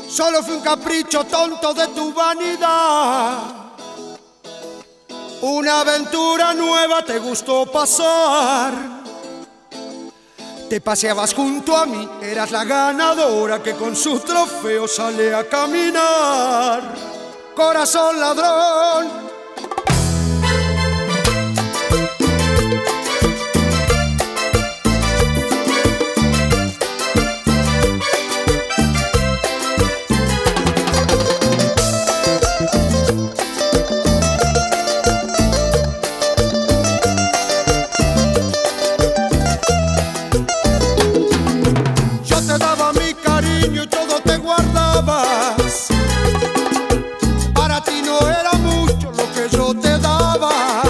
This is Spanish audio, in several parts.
Solo fue un capricho tonto de tu vanidad. Una aventura nueva te gustó pasar. Te paseabas junto a mí, eras la ganadora que con su trofeo sale a caminar. Corazón ladrón. Para ti no era mucho lo que yo te daba.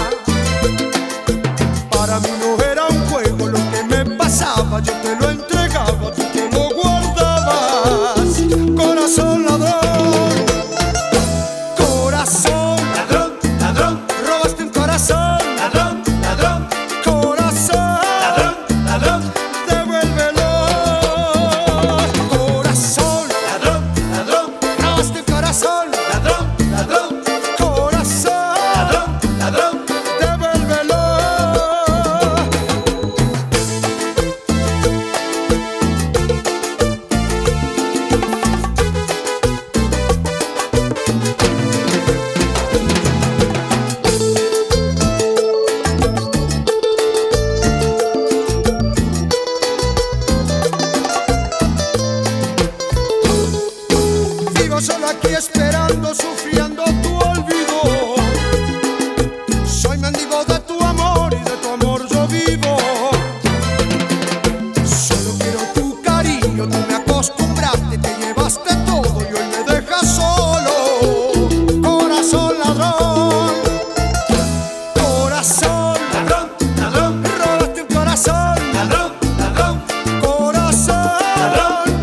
Para mí no era un juego lo que me pasaba. Yo te lo entregaba, tú te lo guardabas. Corazón ladrón. Corazón ladrón, ladrón. Robaste un corazón. Ladrón, ladrón. Corazón ladrón, ladrón. Devuélvelo. Corazón ladrón, ladrón. Robaste un corazón. Ladrón, ladrón. Corazón ladrón, ladrón. Devuélvelo. Vivo solo aquí esperando, sufriendo tu olvido. Soy mendigo de tu amor y de tu amor yo vivo. Solo quiero tu cariño, tú me acostumbraste, te llevaste todo y hoy me dejas solo. Corazón ladrón. Corazón Ladrón, ladrón. robaste un corazón. Ladrón, ladrón. Corazón Ladrón,